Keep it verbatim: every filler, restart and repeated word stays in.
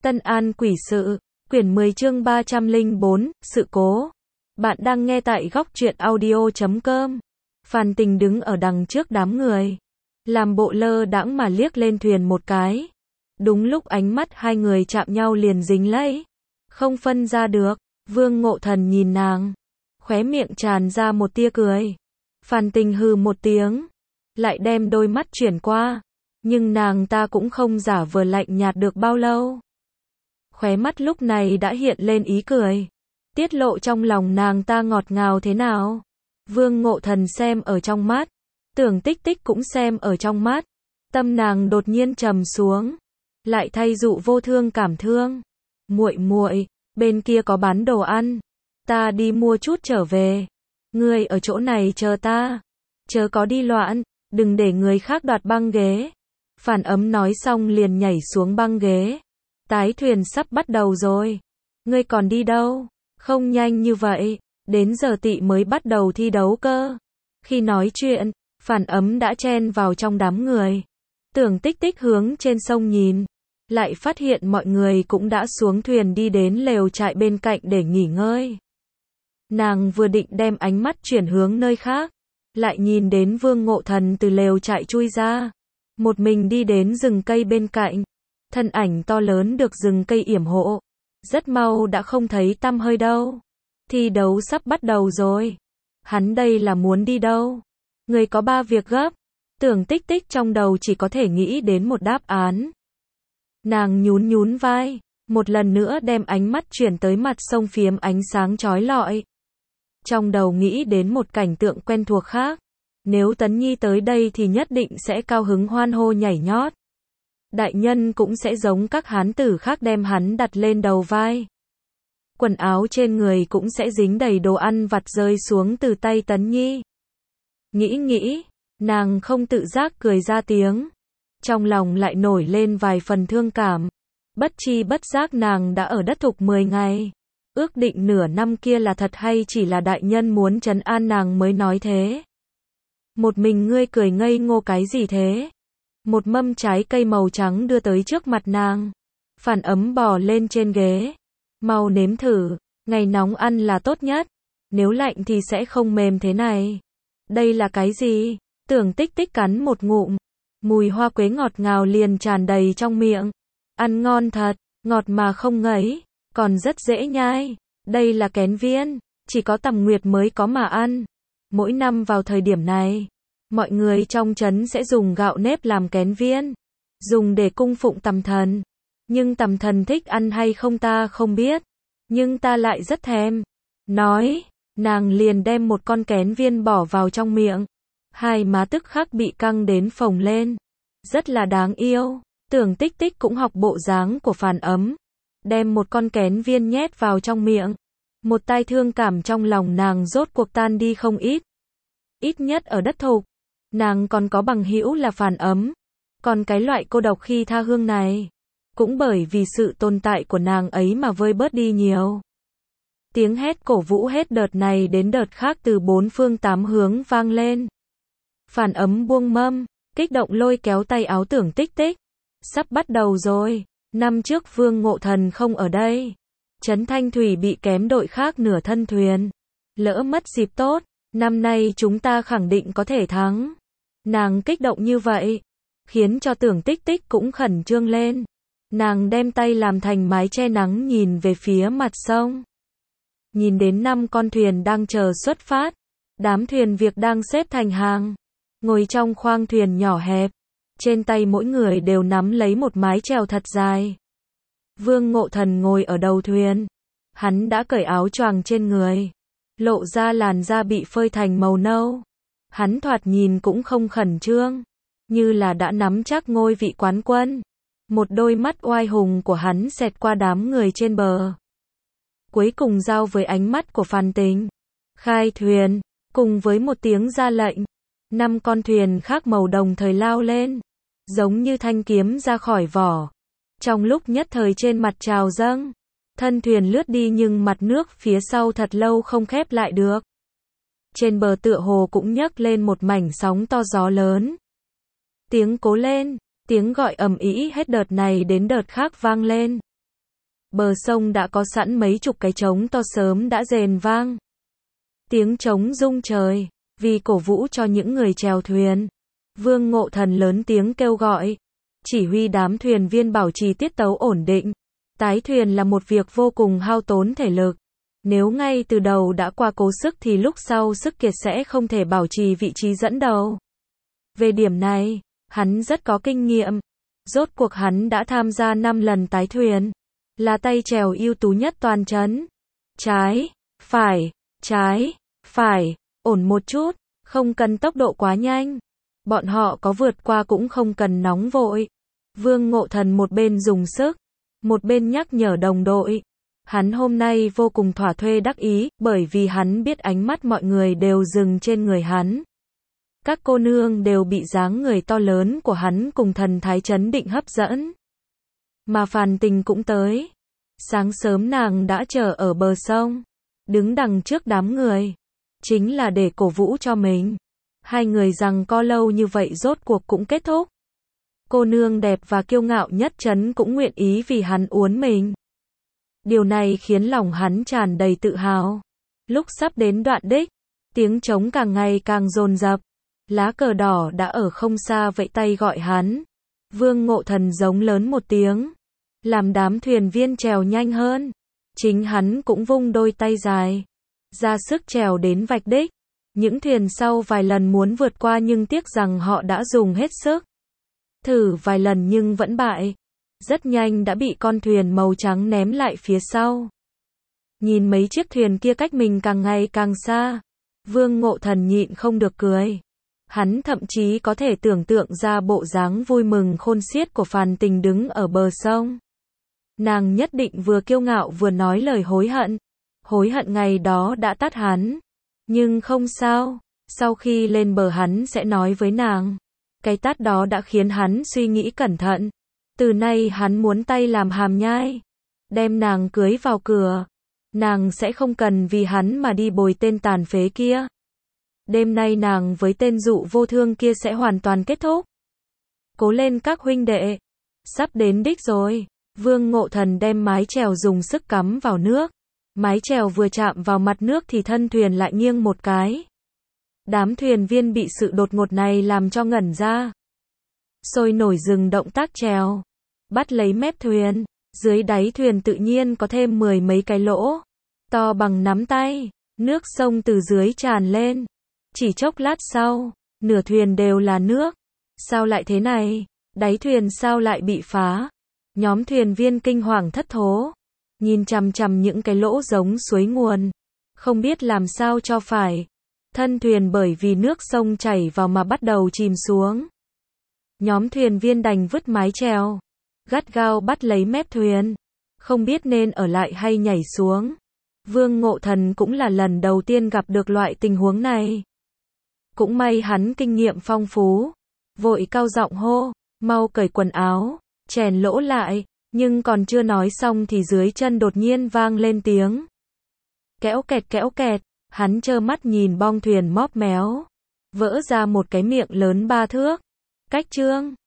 Tân An quỷ sự, quyển mười chương ba trăm lẻ bốn, sự cố. Bạn đang nghe tại góc truyện audio chấm com. Phan Tình đứng ở đằng trước đám người, làm bộ lơ đãng mà liếc lên thuyền một cái. Đúng lúc ánh mắt hai người chạm nhau liền dính lấy, không phân ra được. Vương Ngộ Thần nhìn nàng, khóe miệng tràn ra một tia cười. Phan Tình hừ một tiếng, lại đem đôi mắt chuyển qua, nhưng nàng ta cũng không giả vờ lạnh nhạt được bao lâu. Khóe mắt lúc này đã hiện lên ý cười, tiết lộ trong lòng nàng ta ngọt ngào thế nào. Vương Ngộ Thần xem ở trong mắt, Tưởng Tích Tích cũng xem ở trong mắt, tâm nàng đột nhiên trầm xuống, lại thay dụ vô thương cảm thương. Muội muội, bên kia có bán đồ ăn, ta đi mua chút trở về. Ngươi ở chỗ này chờ ta, chớ có đi loạn, đừng để người khác đoạt băng ghế. Phản Ấm nói xong liền nhảy xuống băng ghế. Tái thuyền sắp bắt đầu rồi, ngươi còn đi đâu? Không nhanh như vậy, đến giờ tị mới bắt đầu thi đấu cơ. Khi nói chuyện, Phản Ấm đã chen vào trong đám người. Tưởng Tích Tích hướng trên sông nhìn, lại phát hiện mọi người cũng đã xuống thuyền đi đến lều trại bên cạnh để nghỉ ngơi. Nàng vừa định đem ánh mắt chuyển hướng nơi khác, lại nhìn đến Vương Ngộ Thần từ lều trại chui ra, một mình đi đến rừng cây bên cạnh. Thân ảnh to lớn được rừng cây yểm hộ, rất mau đã không thấy tăm hơi đâu. Thi đấu sắp bắt đầu rồi, hắn đây là muốn đi đâu? Người có ba việc gấp. Tưởng Tích Tích trong đầu chỉ có thể nghĩ đến một đáp án. Nàng nhún nhún vai, một lần nữa đem ánh mắt chuyển tới mặt sông phiếm ánh sáng chói lọi. Trong đầu nghĩ đến một cảnh tượng quen thuộc khác, nếu Tấn Nhi tới đây thì nhất định sẽ cao hứng hoan hô nhảy nhót. Đại nhân cũng sẽ giống các hán tử khác đem hắn đặt lên đầu vai. Quần áo trên người cũng sẽ dính đầy đồ ăn vặt rơi xuống từ tay Tấn Nhi. Nghĩ nghĩ, nàng không tự giác cười ra tiếng. Trong lòng lại nổi lên vài phần thương cảm. Bất chi bất giác nàng đã ở đất thục mười ngày. Ước định nửa năm kia là thật hay chỉ là đại nhân muốn trấn an nàng mới nói thế? Một mình ngươi cười ngây ngô cái gì thế? Một mâm trái cây màu trắng đưa tới trước mặt nàng. Phản Ấm bò lên trên ghế. Mau nếm thử, ngày nóng ăn là tốt nhất, nếu lạnh thì sẽ không mềm thế này. Đây là cái gì? Tưởng Tích Tích cắn một ngụm, mùi hoa quế ngọt ngào liền tràn đầy trong miệng. Ăn ngon thật, ngọt mà không ngấy, còn rất dễ nhai. Đây là kén viên, chỉ có Tầm Nguyệt mới có mà ăn. Mỗi năm vào thời điểm này, mọi người trong trấn sẽ dùng gạo nếp làm kén viên, dùng để cung phụng Tầm Thần. Nhưng Tầm Thần thích ăn hay không ta không biết, nhưng ta lại rất thèm. Nói, nàng liền đem một con kén viên bỏ vào trong miệng. Hai má tức khắc bị căng đến phồng lên, rất là đáng yêu. Tưởng Tích Tích cũng học bộ dáng của Phản Ấm, đem một con kén viên nhét vào trong miệng. Một tai thương cảm trong lòng nàng rốt cuộc tan đi không ít. Ít nhất ở đất thục, nàng còn có bằng hữu là Phản Ấm. Còn cái loại cô độc khi tha hương này, cũng bởi vì sự tồn tại của nàng ấy mà vơi bớt đi nhiều. Tiếng hét cổ vũ hết đợt này đến đợt khác từ bốn phương tám hướng vang lên. Phản Ấm buông mâm, kích động lôi kéo tay áo Tưởng Tích Tích. Sắp bắt đầu rồi, năm trước Vương Ngộ Thần không ở đây. Trấn Thanh Thủy bị kém đội khác nửa thân thuyền. Lỡ mất dịp tốt, năm nay chúng ta khẳng định có thể thắng. Nàng kích động như vậy, khiến cho Tưởng Tích Tích cũng khẩn trương lên. Nàng đem tay làm thành mái che nắng nhìn về phía mặt sông. Nhìn đến năm con thuyền đang chờ xuất phát. Đám thuyền việc đang xếp thành hàng, ngồi trong khoang thuyền nhỏ hẹp. Trên tay mỗi người đều nắm lấy một mái chèo thật dài. Vương Ngộ Thần ngồi ở đầu thuyền. Hắn đã cởi áo choàng trên người, lộ ra làn da bị phơi thành màu nâu. Hắn thoạt nhìn cũng không khẩn trương, như là đã nắm chắc ngôi vị quán quân. Một đôi mắt oai hùng của hắn xẹt qua đám người trên bờ, cuối cùng giao với ánh mắt của Phan Tình. Khai thuyền, cùng với một tiếng ra lệnh, năm con thuyền khác màu đồng thời lao lên, giống như thanh kiếm ra khỏi vỏ. Trong lúc nhất thời trên mặt trào dâng, thân thuyền lướt đi nhưng mặt nước phía sau thật lâu không khép lại được. Trên bờ tựa hồ cũng nhấc lên một mảnh sóng to gió lớn. Tiếng cố lên, tiếng gọi ầm ĩ hết đợt này đến đợt khác vang lên. bờ sông đã có sẵn mấy chục cái trống to sớm đã rền vang. Tiếng trống rung trời, vì cổ vũ cho những người chèo thuyền. Vương Ngộ Thần lớn tiếng kêu gọi, chỉ huy đám thuyền viên bảo trì tiết tấu ổn định. Tái thuyền là một việc vô cùng hao tốn thể lực. Nếu ngay từ đầu đã qua cố sức thì lúc sau sức kiệt sẽ không thể bảo trì vị trí dẫn đầu. Về điểm này, hắn rất có kinh nghiệm. Rốt cuộc hắn đã tham gia năm lần tái thuyền. Là tay chèo ưu tú nhất toàn trấn. Trái, phải, trái, phải, ổn một chút, không cần tốc độ quá nhanh. Bọn họ có vượt qua cũng không cần nóng vội. Vương Ngộ Thần một bên dùng sức, một bên nhắc nhở đồng đội. Hắn hôm nay vô cùng thỏa thuê đắc ý, bởi vì hắn biết ánh mắt mọi người đều dừng trên người hắn. Các cô nương đều bị dáng người to lớn của hắn cùng thần thái chấn định hấp dẫn. Mà Phàn Tình cũng tới. Sáng sớm nàng đã chờ ở bờ sông, đứng đằng trước đám người, chính là để cổ vũ cho mình. Hai người giằng co lâu như vậy rốt cuộc cũng kết thúc. Cô nương đẹp và kiêu ngạo nhất trấn cũng nguyện ý vì hắn uốn mình. Điều này khiến lòng hắn tràn đầy tự hào. Lúc sắp đến đoạn đích, tiếng trống càng ngày càng dồn dập. Lá cờ đỏ đã ở không xa vẫy tay gọi hắn. Vương Ngộ Thần giống lớn một tiếng, làm đám thuyền viên trèo nhanh hơn. Chính hắn cũng vung đôi tay dài, ra sức trèo đến vạch đích. Những thuyền sau vài lần muốn vượt qua nhưng tiếc rằng họ đã dùng hết sức. Thử vài lần nhưng vẫn bại. Rất nhanh đã bị con thuyền màu trắng ném lại phía sau. Nhìn mấy chiếc thuyền kia cách mình càng ngày càng xa, Vương Ngộ Thần nhịn không được cười. Hắn thậm chí có thể tưởng tượng ra bộ dáng vui mừng khôn xiết của Phàn Tình đứng ở bờ sông. Nàng nhất định vừa kiêu ngạo vừa nói lời hối hận. Hối hận ngày đó đã tát hắn. Nhưng không sao, sau khi lên bờ hắn sẽ nói với nàng. Cái tát đó đã khiến hắn suy nghĩ cẩn thận. Từ nay hắn muốn tay làm hàm nhai, đem nàng cưới vào cửa. Nàng sẽ không cần vì hắn mà đi bồi tên tàn phế kia. Đêm nay nàng với tên dụ vô thương kia sẽ hoàn toàn kết thúc. Cố lên các huynh đệ. Sắp đến đích rồi. Vương Ngộ Thần đem mái chèo dùng sức cắm vào nước. Mái chèo vừa chạm vào mặt nước thì thân thuyền lại nghiêng một cái. Đám thuyền viên bị sự đột ngột này làm cho ngẩn ra. Sôi nổi dừng động tác chèo. Bắt lấy mép thuyền. Dưới đáy thuyền tự nhiên có thêm mười mấy cái lỗ. To bằng nắm tay. Nước sông từ dưới tràn lên. Chỉ chốc lát sau, nửa thuyền đều là nước. Sao lại thế này? Đáy thuyền sao lại bị phá? Nhóm thuyền viên kinh hoàng thất thố. Nhìn chằm chằm những cái lỗ giống suối nguồn. Không biết làm sao cho phải. Thân thuyền bởi vì nước sông chảy vào mà bắt đầu chìm xuống. Nhóm thuyền viên đành vứt mái chèo. Gắt gao bắt lấy mép thuyền. Không biết nên ở lại hay nhảy xuống. Vương Ngộ Thần cũng là lần đầu tiên gặp được loại tình huống này. Cũng may hắn kinh nghiệm phong phú. Vội cao giọng hô, mau cởi quần áo, chèn lỗ lại. Nhưng còn chưa nói xong thì dưới chân đột nhiên vang lên tiếng kéo kẹt kéo kẹt. Hắn trơ mắt nhìn bong thuyền móp méo, vỡ ra một cái miệng lớn ba thước. Cách trương